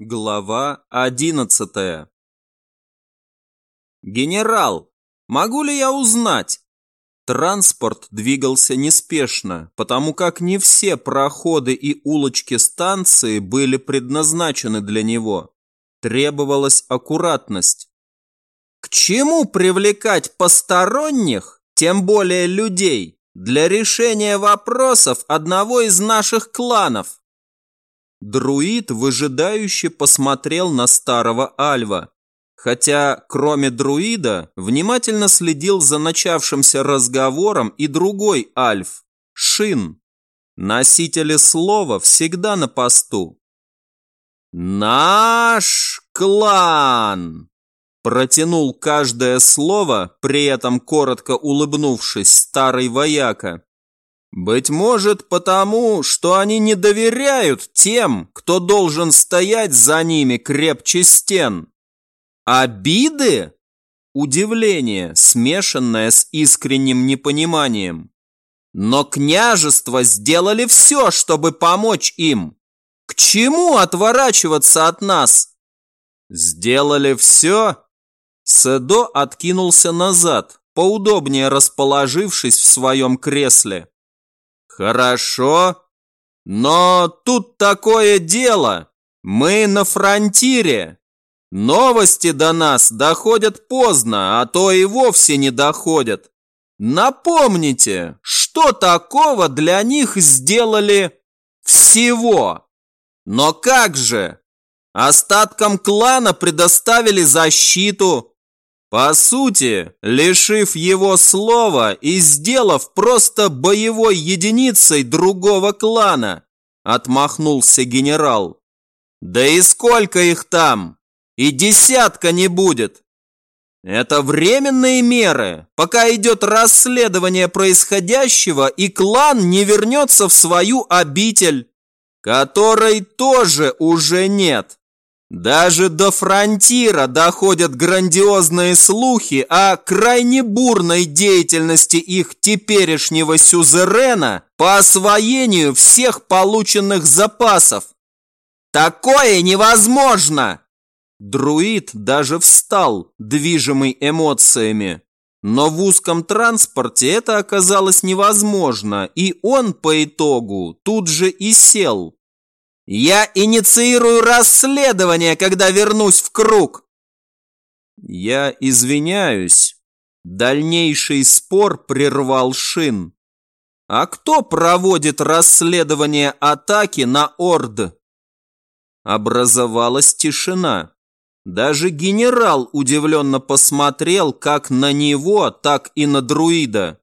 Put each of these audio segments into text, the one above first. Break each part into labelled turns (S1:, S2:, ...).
S1: Глава 11. «Генерал, могу ли я узнать?» Транспорт двигался неспешно, потому как не все проходы и улочки станции были предназначены для него. Требовалась аккуратность. «К чему привлекать посторонних, тем более людей, для решения вопросов одного из наших кланов?» Друид выжидающе посмотрел на старого Альва, хотя кроме друида внимательно следил за начавшимся разговором и другой Альф, Шин. Носители слова всегда на посту. «Наш клан!» Протянул каждое слово, при этом коротко улыбнувшись, старый вояка. Быть может, потому, что они не доверяют тем, кто должен стоять за ними крепче стен. Обиды? Удивление, смешанное с искренним непониманием. Но княжества сделали все, чтобы помочь им. К чему отворачиваться от нас? Сделали все? Седо откинулся назад, поудобнее расположившись в своем кресле. Хорошо, но тут такое дело. Мы на фронтире. Новости до нас доходят поздно, а то и вовсе не доходят. Напомните, что такого для них сделали всего? Но как же? Остаткам клана предоставили защиту. По сути, лишив его слова и сделав просто боевой единицей другого клана, отмахнулся генерал. Да и сколько их там? И десятка не будет. Это временные меры, пока идет расследование происходящего и клан не вернется в свою обитель, которой тоже уже нет. Даже до фронтира доходят грандиозные слухи о крайне бурной деятельности их теперешнего сюзерена по освоению всех полученных запасов. Такое невозможно! Друид даже встал, движимый эмоциями. Но в узком транспорте это оказалось невозможно, и он по итогу тут же и сел. Я инициирую расследование, когда вернусь в круг. Я извиняюсь. Дальнейший спор прервал Шин. А кто проводит расследование атаки на Орд? Образовалась тишина. Даже генерал удивленно посмотрел как на него, так и на друида.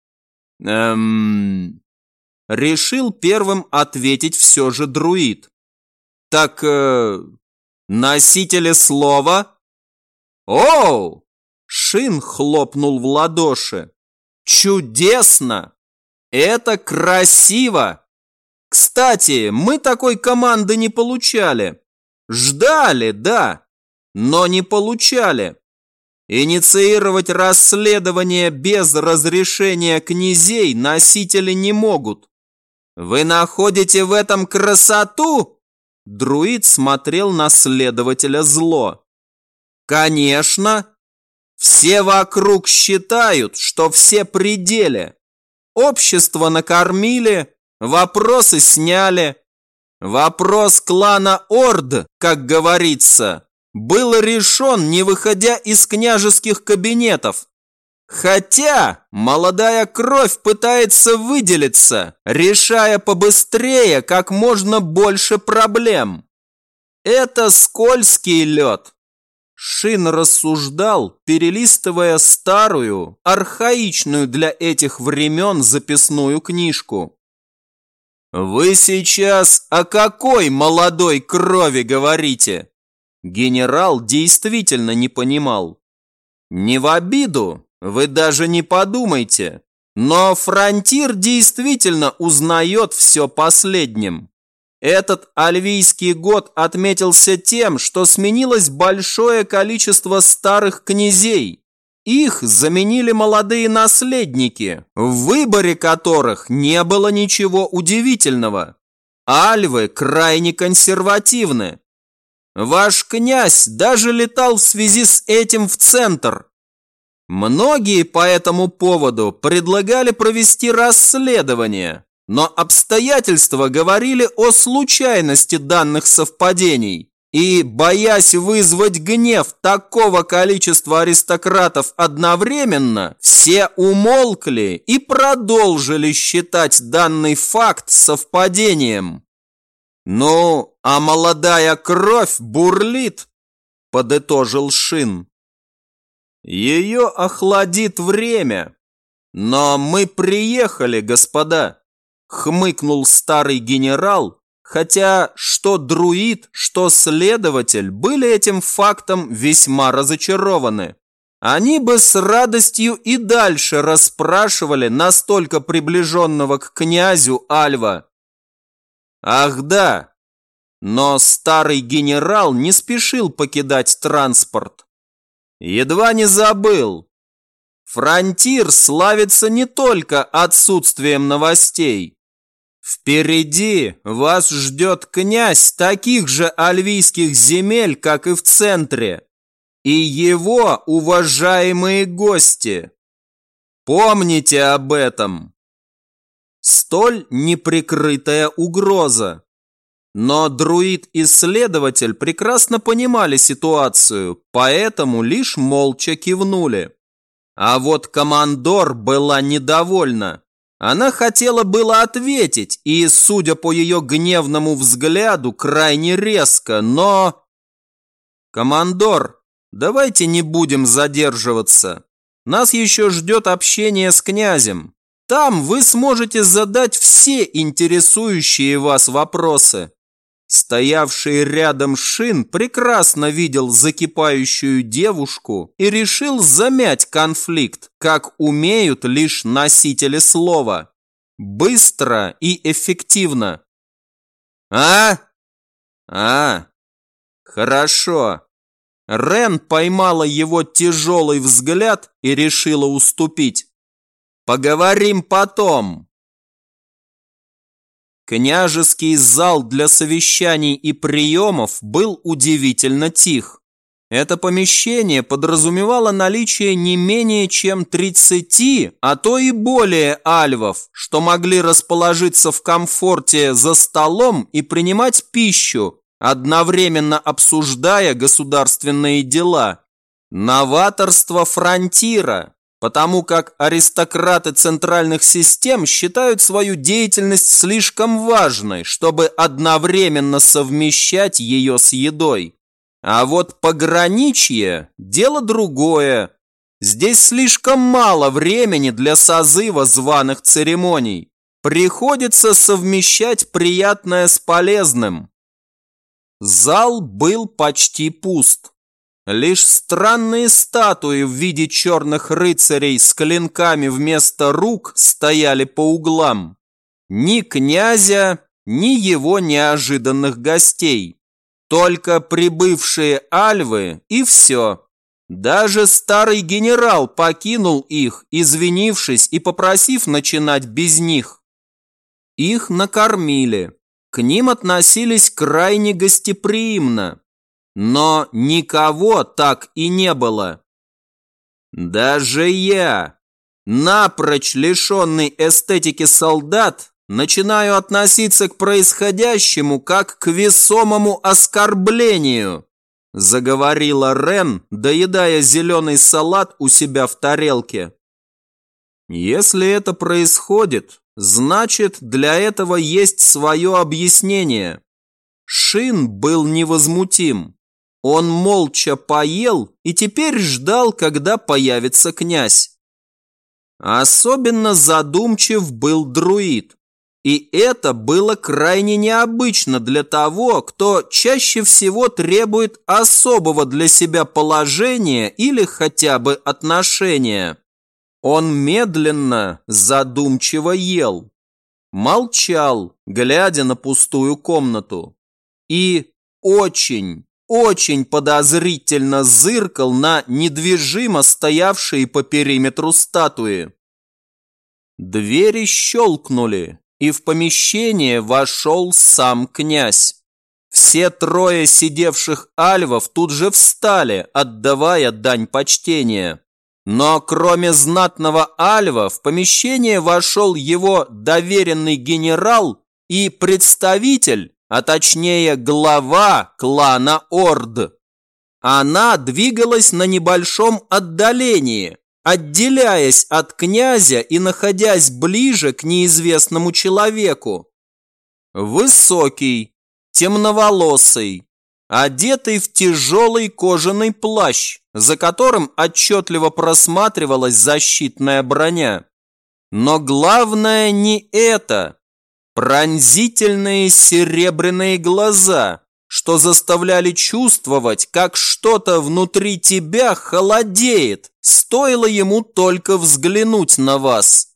S1: Решил первым ответить все же друид. Так, носители слова? Оу! Шин хлопнул в ладоши. Чудесно! Это красиво! Кстати, мы такой команды не получали. Ждали, да, но не получали. Инициировать расследование без разрешения князей носители не могут. Вы находите в этом красоту? Друид смотрел на следователя зло. Конечно. Все вокруг считают, что все при деле. Общество накормили, вопросы сняли. Вопрос клана Орд, как говорится, был решен, не выходя из княжеских кабинетов. Хотя молодая кровь пытается выделиться, решая побыстрее как можно больше проблем. Это скользкий лед. Шин рассуждал, перелистывая старую, архаичную для этих времен записную книжку. Вы сейчас о какой молодой крови говорите? Генерал действительно не понимал. Не в обиду. Вы даже не подумайте, но фронтир действительно узнает все последним. Этот альвийский год отметился тем, что сменилось большое количество старых князей. Их заменили молодые наследники, в выборе которых не было ничего удивительного. Альвы крайне консервативны. Ваш князь даже летал в связи с этим в центр. Многие по этому поводу предлагали провести расследование, но обстоятельства говорили о случайности данных совпадений. И, боясь вызвать гнев такого количества аристократов одновременно, все умолкли и продолжили считать данный факт совпадением. «Ну, а молодая кровь бурлит», – подытожил Шин. «Ее охладит время. Но мы приехали, господа», – хмыкнул старый генерал, хотя что друид, что следователь были этим фактом весьма разочарованы. Они бы с радостью и дальше расспрашивали настолько приближенного к князю Альва. Ах да, но старый генерал не спешил покидать транспорт. Едва не забыл. Фронтир славится не только отсутствием новостей. Впереди вас ждет князь таких же альвийских земель, как и в центре, и его уважаемые гости. Помните об этом. Столь неприкрытая угроза. Но друид-исследователь прекрасно понимали ситуацию, поэтому лишь молча кивнули. А вот командор была недовольна. Она хотела было ответить, и, судя по ее гневному взгляду, крайне резко, но... «Командор, давайте не будем задерживаться. Нас еще ждет общение с князем. Там вы сможете задать все интересующие вас вопросы». Стоявший рядом Шин прекрасно видел закипающую девушку и решил замять конфликт, как умеют лишь носители слова. Быстро и эффективно. Хорошо. Рен поймала его тяжелый взгляд и решила уступить. Поговорим потом. Княжеский зал для совещаний и приемов был удивительно тих. Это помещение подразумевало наличие не менее чем 30, а то и более альвов, что могли расположиться в комфорте за столом и принимать пищу, одновременно обсуждая государственные дела. Новаторство фронтира. Потому как аристократы центральных систем считают свою деятельность слишком важной, чтобы одновременно совмещать ее с едой. А вот пограничье – дело другое. Здесь слишком мало времени для созыва званых церемоний. Приходится совмещать приятное с полезным. Зал был почти пуст. Лишь странные статуи в виде черных рыцарей с клинками вместо рук стояли по углам. Ни князя, ни его неожиданных гостей. Только прибывшие альвы и все. Даже старый генерал покинул их, извинившись и попросив начинать без них. Их накормили. К ним относились крайне гостеприимно. Но никого так и не было. Даже я, напрочь лишенный эстетики солдат, начинаю относиться к происходящему как к весомому оскорблению, заговорила Рен, доедая зеленый салат у себя в тарелке. Если это происходит, значит, для этого есть свое объяснение. Шин был невозмутим. Он молча поел и теперь ждал, когда появится князь. Особенно задумчив был друид. И это было крайне необычно для того, кто чаще всего требует особого для себя положения или хотя бы отношения. Он медленно, задумчиво ел. Молчал, глядя на пустую комнату. И очень подозрительно зыркал на недвижимо стоявшие по периметру статуи. Двери щелкнули, и в помещение вошел сам князь. В Все трое сидевших альвов тут же встали, отдавая дань почтения. Но кроме знатного альва в помещение вошел его доверенный генерал и представитель, а точнее глава клана Орд. Она двигалась на небольшом отдалении, отделяясь от князя и находясь ближе к неизвестному человеку. Высокий, темноволосый, одетый в тяжелый кожаный плащ, за которым отчетливо просматривалась защитная броня. Но главное не это. Пронзительные серебряные глаза, что заставляли чувствовать, как что-то внутри тебя холодеет, стоило ему только взглянуть на вас.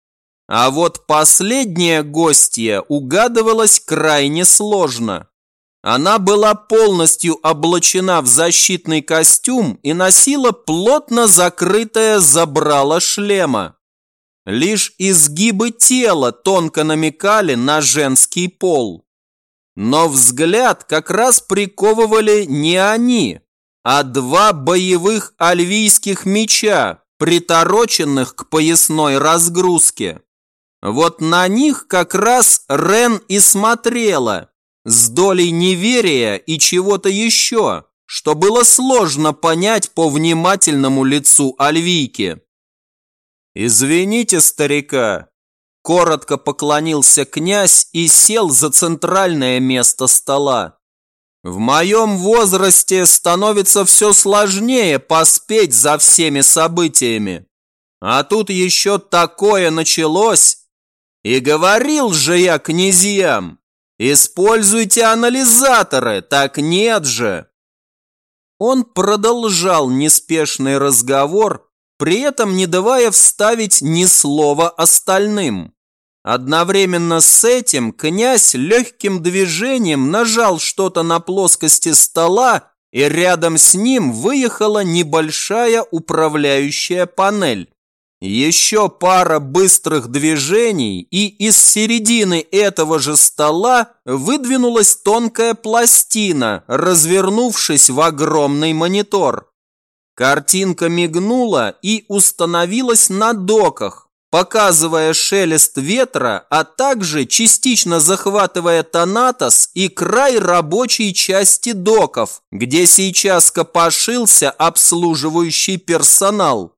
S1: А вот последняя гостья угадывалась крайне сложно. Она была полностью облачена в защитный костюм и носила плотно закрытое забрало шлема. Лишь изгибы тела тонко намекали на женский пол. Но взгляд как раз приковывали не они, а два боевых альвийских меча, притороченных к поясной разгрузке. Вот на них как раз Рен и смотрела, с долей неверия и чего-то еще, что было сложно понять по внимательному лицу альвийки. «Извините, старика», – коротко поклонился князь и сел за центральное место стола. «В моем возрасте становится все сложнее поспеть за всеми событиями. А тут еще такое началось. И говорил же я князьям, используйте анализаторы, так нет же». Он продолжал неспешный разговор, при этом не давая вставить ни слова остальным. Одновременно с этим князь легким движением нажал что-то на плоскости стола, и рядом с ним выехала небольшая управляющая панель. Еще пара быстрых движений, и из середины этого же стола выдвинулась тонкая пластина, развернувшись в огромный монитор. Картинка мигнула и установилась на доках, показывая шелест ветра, а также частично захватывая Танатос и край рабочей части доков, где сейчас копошился обслуживающий персонал.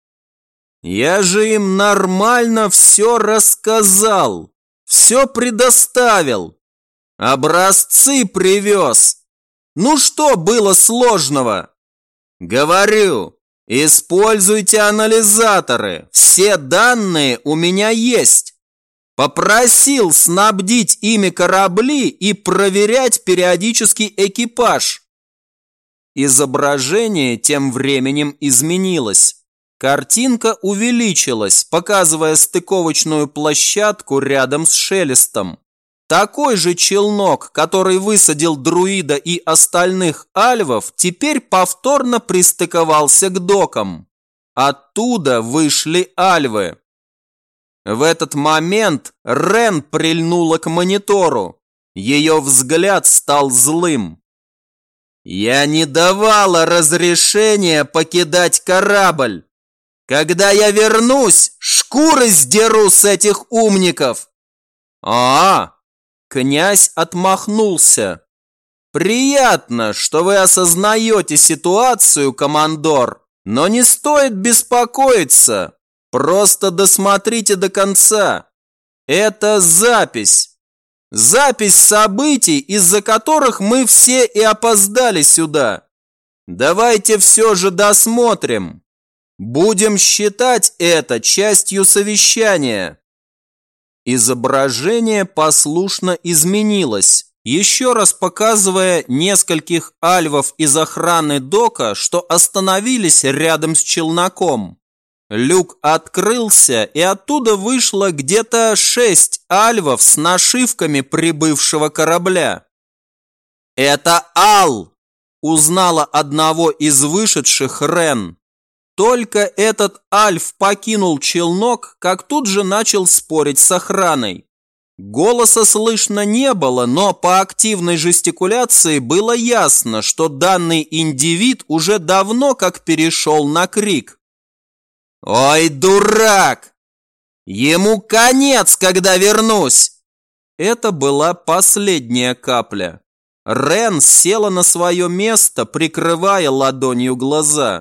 S1: «Я же им нормально все рассказал, все предоставил, образцы привез. Ну что было сложного? Говорю, используйте анализаторы, все данные у меня есть. Попросил снабдить ими корабли и проверять периодически экипаж». Изображение тем временем изменилось. Картинка увеличилась, показывая стыковочную площадку рядом с шелестом. Такой же челнок, который высадил друида и остальных альвов, теперь повторно пристыковался к докам. Оттуда вышли альвы. В этот момент Рен прильнула к монитору. Ее взгляд стал злым. «Я не давала разрешения покидать корабль. Когда я вернусь, шкуры сдеру с этих умников!» Князь отмахнулся. «Приятно, что вы осознаете ситуацию, командор, но не стоит беспокоиться. Просто досмотрите до конца. Это запись. Запись событий, из-за которых мы все и опоздали сюда. Давайте все же досмотрим. Будем считать это частью совещания». Изображение послушно изменилось, еще раз показывая нескольких альвов из охраны дока, что остановились рядом с челноком. Люк открылся, и оттуда вышло где-то 6 альвов с нашивками прибывшего корабля. «Это Ал!» – узнала одного из вышедших Рен. Только этот альф покинул челнок, как тут же начал спорить с охраной. Голоса слышно не было, но по активной жестикуляции было ясно, что данный индивид уже давно как перешел на крик. «Ой, дурак! Ему конец, когда вернусь!» Это была последняя капля. Рен села на свое место, прикрывая ладонью глаза.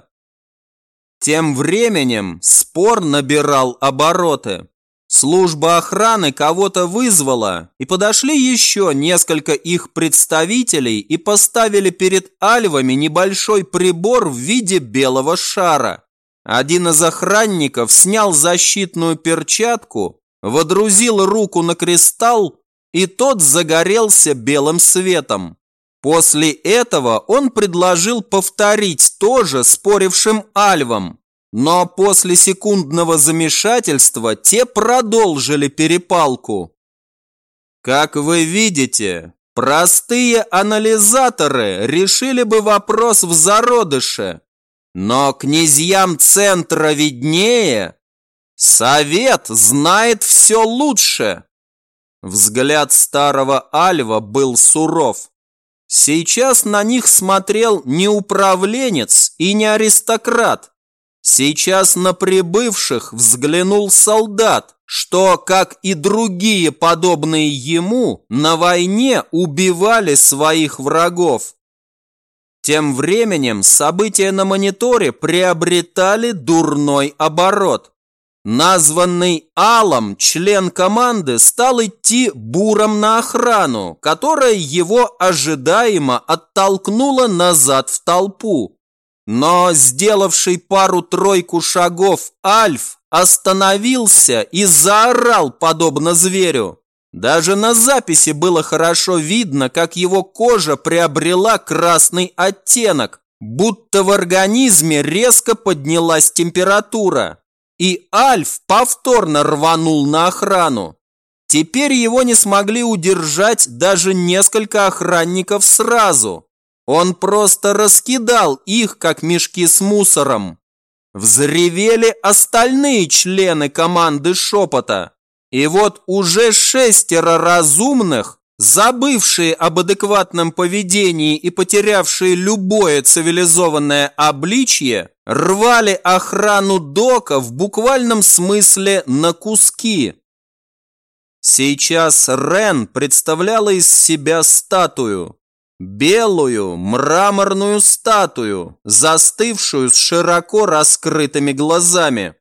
S1: Тем временем спор набирал обороты. Служба охраны кого-то вызвала, и подошли еще несколько их представителей и поставили перед альвами небольшой прибор в виде белого шара. Один из охранников снял защитную перчатку, водрузил руку на кристалл, и тот загорелся белым светом. После этого он предложил повторить то же спорившим альвам, но после секундного замешательства те продолжили перепалку. Как вы видите, простые анализаторы решили бы вопрос в зародыше, но князьям центра виднее, совет знает все лучше. Взгляд старого альва был суров. Сейчас на них смотрел не управленец и не аристократ. Сейчас на прибывших взглянул солдат, что, как и другие подобные ему, на войне убивали своих врагов. Тем временем события на мониторе приобретали дурной оборот. Названный Алом член команды стал идти буром на охрану, которая его ожидаемо оттолкнула назад в толпу. Но сделавший пару-тройку шагов Альф остановился и заорал подобно зверю. Даже на записи было хорошо видно, как его кожа приобрела красный оттенок, будто в организме резко поднялась температура. И Альф повторно рванул на охрану. Теперь его не смогли удержать даже несколько охранников сразу. Он просто раскидал их, как мешки с мусором. Взревели остальные члены команды Шепота. И вот уже 6 разумных, забывшие об адекватном поведении и потерявшие любое цивилизованное обличье, рвали охрану дока в буквальном смысле на куски. Сейчас Рен представляла из себя статую. Белую мраморную статую, застывшую с широко раскрытыми глазами.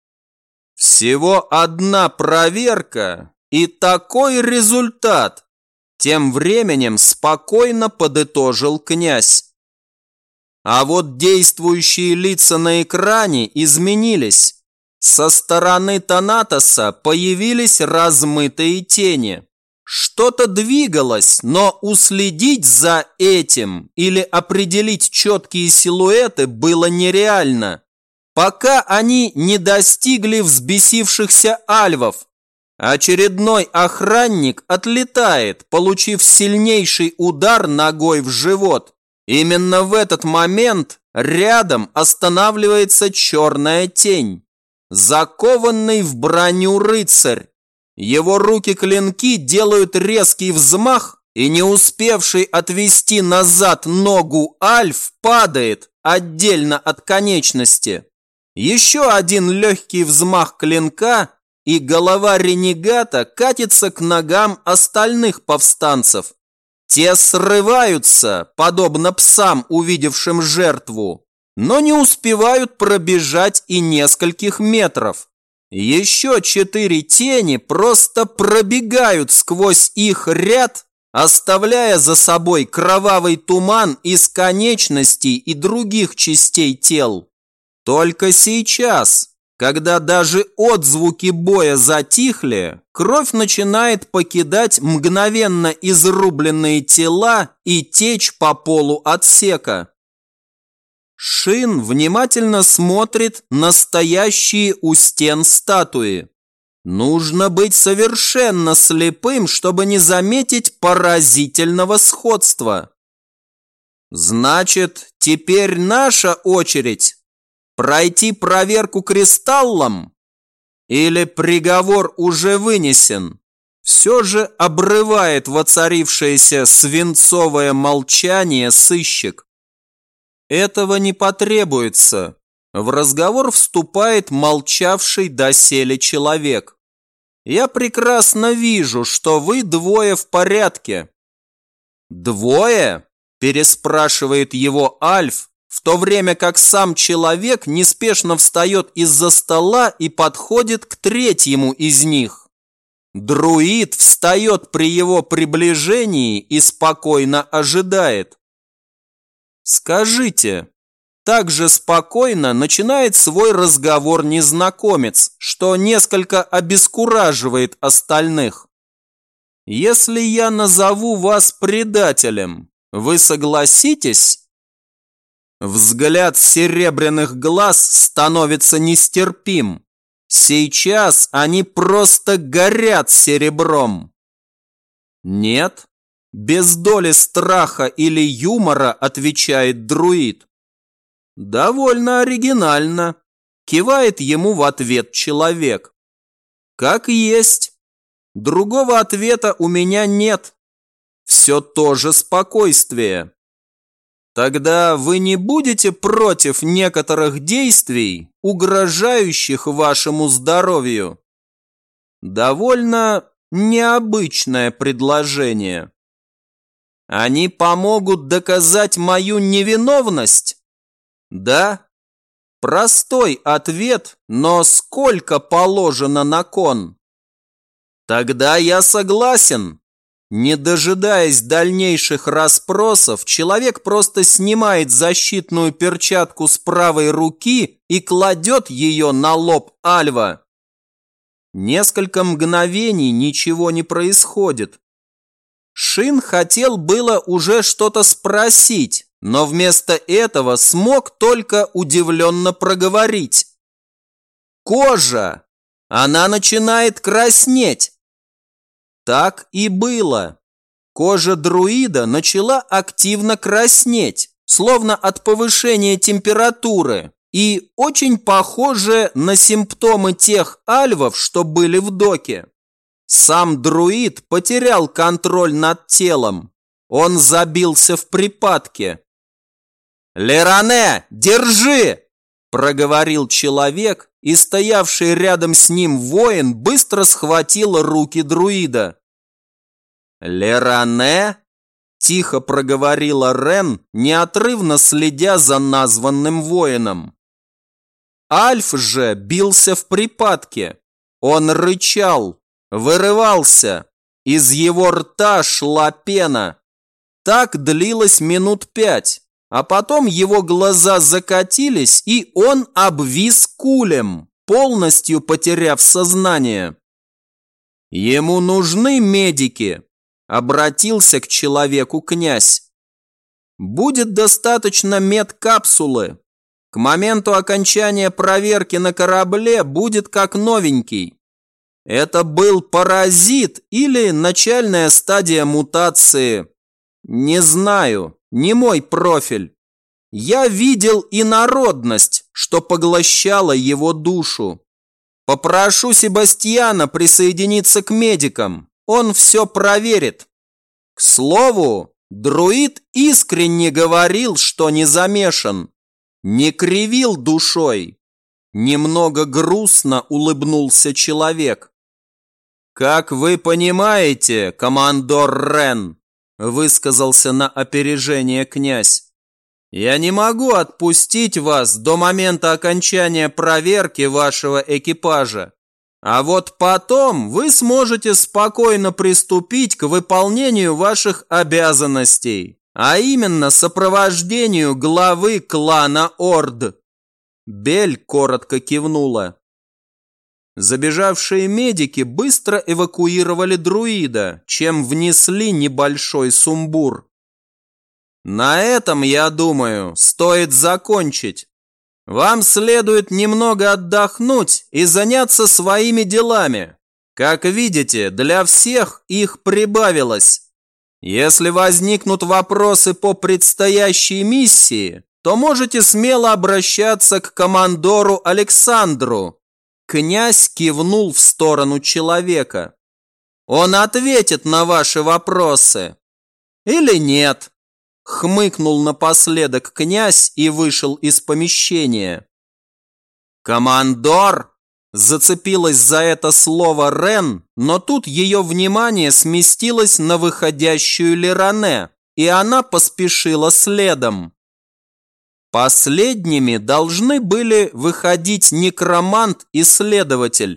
S1: Всего одна проверка и такой результат. Тем временем спокойно подытожил князь. А вот действующие лица на экране изменились. Со стороны Танатоса появились размытые тени. Что-то двигалось, но уследить за этим или определить четкие силуэты было нереально, пока они не достигли взбесившихся альвов. Очередной охранник отлетает, получив сильнейший удар ногой в живот. Именно в этот момент рядом останавливается черная тень, закованный в броню рыцарь. Его руки-клинки делают резкий взмах, и не успевший отвести назад ногу Альф падает отдельно от конечности. Еще один легкий взмах клинка, и голова ренегата катится к ногам остальных повстанцев. Те срываются, подобно псам, увидевшим жертву, но не успевают пробежать и нескольких метров. Еще 4 тени просто пробегают сквозь их ряд, оставляя за собой кровавый туман из конечностей и других частей тел. Только сейчас, когда даже отзвуки боя затихли, кровь начинает покидать мгновенно изрубленные тела и течь по полу отсека. Шин внимательно смотрит на стоящие у стен статуи. Нужно быть совершенно слепым, чтобы не заметить поразительного сходства. Значит, теперь наша очередь пройти проверку кристаллом? Или приговор уже вынесен? Все же обрывает воцарившееся свинцовое молчание сыщик. Этого не потребуется. В разговор вступает молчавший доселе человек. Я прекрасно вижу, что вы двое в порядке. Двое? Переспрашивает его Альф, в то время как сам человек неспешно встает из-за стола и подходит к третьему из них. Друид встает при его приближении и спокойно ожидает. Скажите, так же спокойно начинает свой разговор незнакомец, что несколько обескураживает остальных. Если я назову вас предателем, вы согласитесь? Взгляд серебряных глаз становится нестерпим. Сейчас они просто горят серебром. Нет, без доли страха или юмора, отвечает друид. Довольно оригинально, кивает ему в ответ человек. Как есть. Другого ответа у меня нет. Все то же спокойствие. Тогда вы не будете против некоторых действий, угрожающих вашему здоровью? Довольно необычное предложение. Они помогут доказать мою невиновность? Да? Простой ответ, но сколько положено на кон? Тогда я согласен. Не дожидаясь дальнейших расспросов, человек просто снимает защитную перчатку с правой руки и кладет ее на лоб Альва. Несколько мгновений ничего не происходит. Шин хотел было уже что-то спросить, но вместо этого смог только удивленно проговорить. Кожа! Она начинает краснеть. Так и было. Кожа друида начала активно краснеть, словно от повышения температуры, и очень похоже на симптомы тех альвов, что были в доке. Сам друид потерял контроль над телом. Он забился в припадке. «Леране, держи!» – проговорил человек, и стоявший рядом с ним воин быстро схватил руки друида. «Леране?» – тихо проговорила Рен, неотрывно следя за названным воином. Альф же бился в припадке. Он рычал, вырывался, из его рта шла пена. Так длилось минут 5. А потом его глаза закатились, и он обвис кулем, полностью потеряв сознание. «Ему нужны медики», – обратился к человеку князь. «Будет достаточно медкапсулы. К моменту окончания проверки на корабле будет как новенький. Это был паразит или начальная стадия мутации? Не знаю. Не мой профиль. Я видел инородность, что поглощала его душу. Попрошу Себастьяна присоединиться к медикам. Он все проверит. К слову, друид искренне говорил, что не замешан. Не кривил душой. Немного грустно улыбнулся человек. Как вы понимаете, командор Рен, высказался на опережение князь. Я не могу отпустить вас до момента окончания проверки вашего экипажа. А вот потом вы сможете спокойно приступить к выполнению ваших обязанностей, а именно сопровождению главы клана Орд. Бель коротко кивнула. Забежавшие медики быстро эвакуировали друида, чем внесли небольшой сумбур. На этом, я думаю, стоит закончить. Вам следует немного отдохнуть и заняться своими делами. Как видите, для всех их прибавилось. Если возникнут вопросы по предстоящей миссии, то можете смело обращаться к командору Александру. Князь кивнул в сторону человека. Он ответит на ваши вопросы. Или нет? Хмыкнул напоследок князь и вышел из помещения. «Командор!» Зацепилась за это слово Рен, но тут ее внимание сместилось на выходящую Леране, и она поспешила следом. Последними должны были выходить некромант и следователь.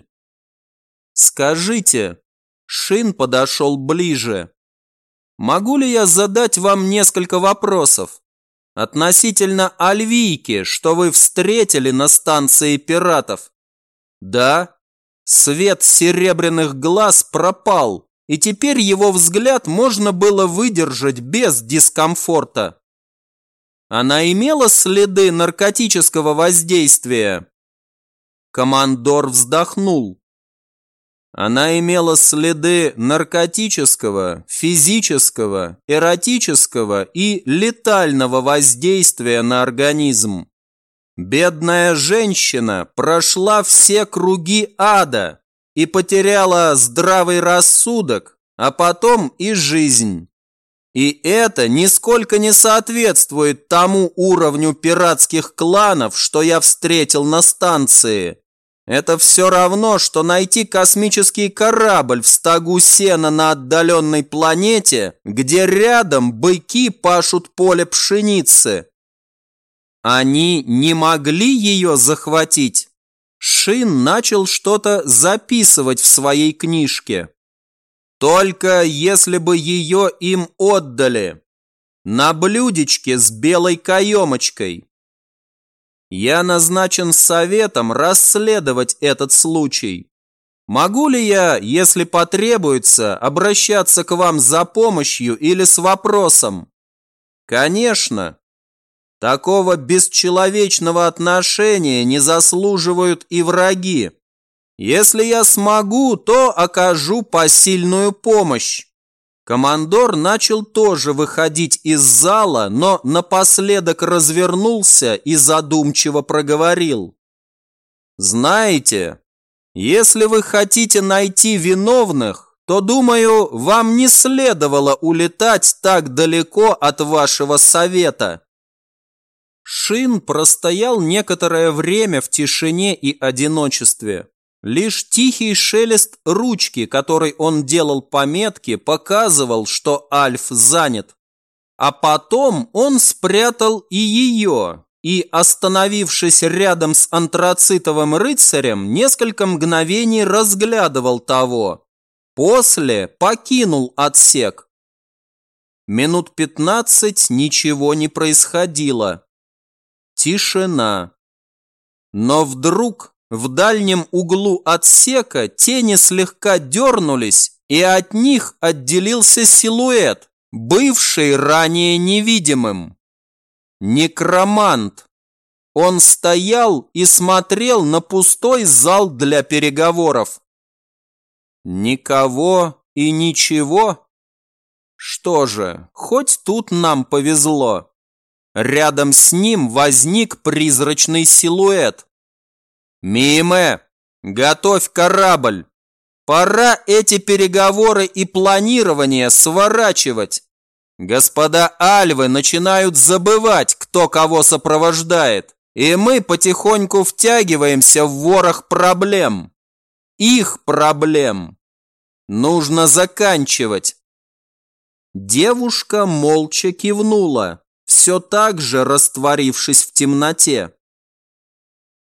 S1: «Скажите», Шин подошел ближе, «могу ли я задать вам несколько вопросов относительно Альвийки, что вы встретили на станции пиратов?» Да, свет серебряных глаз пропал, и теперь его взгляд можно было выдержать без дискомфорта. Она имела следы наркотического воздействия? Командор вздохнул. Она имела следы наркотического, физического, эротического и летального воздействия на организм. Бедная женщина прошла все круги ада и потеряла здравый рассудок, а потом и жизнь. И это нисколько не соответствует тому уровню пиратских кланов, что я встретил на станции. Это все равно, что найти космический корабль в стогу сена на отдаленной планете, где рядом быки пашут поле пшеницы. Они не могли ее захватить. Шин начал что-то записывать в своей книжке. Только если бы ее им отдали. На блюдечке с белой каемочкой. Я назначен советом расследовать этот случай. Могу ли я, если потребуется, обращаться к вам за помощью или с вопросом? Конечно. Такого бесчеловечного отношения не заслуживают и враги. Если я смогу, то окажу посильную помощь. Командор начал тоже выходить из зала, но напоследок развернулся и задумчиво проговорил. Знаете, если вы хотите найти виновных, то, думаю, вам не следовало улетать так далеко от вашего совета. Шин простоял некоторое время в тишине и одиночестве. Лишь тихий шелест ручки, которой он делал пометки, показывал, что Альф занят. А потом он спрятал и ее, и, остановившись рядом с антрацитовым рыцарем, несколько мгновений разглядывал того. После покинул отсек. Минут 15 ничего не происходило. Тишина. Но вдруг в дальнем углу отсека тени слегка дернулись, и от них отделился силуэт, бывший ранее невидимым. Некромант. Он стоял и смотрел на пустой зал для переговоров. Никого и ничего? Что же, хоть тут нам повезло. Рядом с ним возник призрачный силуэт. «Миме, готовь корабль! Пора эти переговоры и планирование сворачивать. Господа Альвы начинают забывать, кто кого сопровождает, и мы потихоньку втягиваемся в ворох проблем. Их проблем. Нужно заканчивать». Девушка молча кивнула, все так же растворившись в темноте.